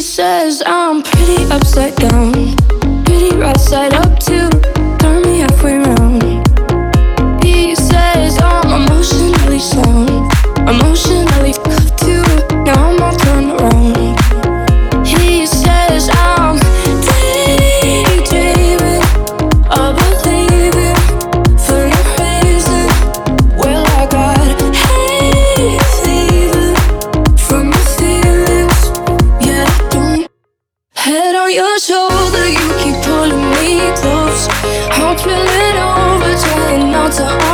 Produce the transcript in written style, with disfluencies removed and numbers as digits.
says I'm pretty upside down, pretty right side up too. Turn me halfway round. He says I'm emotionally sound, emotionally fucked too. Now I'm all turned around. He says I'm daydreaming of believing for no reason. Well, I got hay fever from my feelings. Yeah, I don't. Head on your shoulder, you keep pulling me close. Heart spilling over, trying not to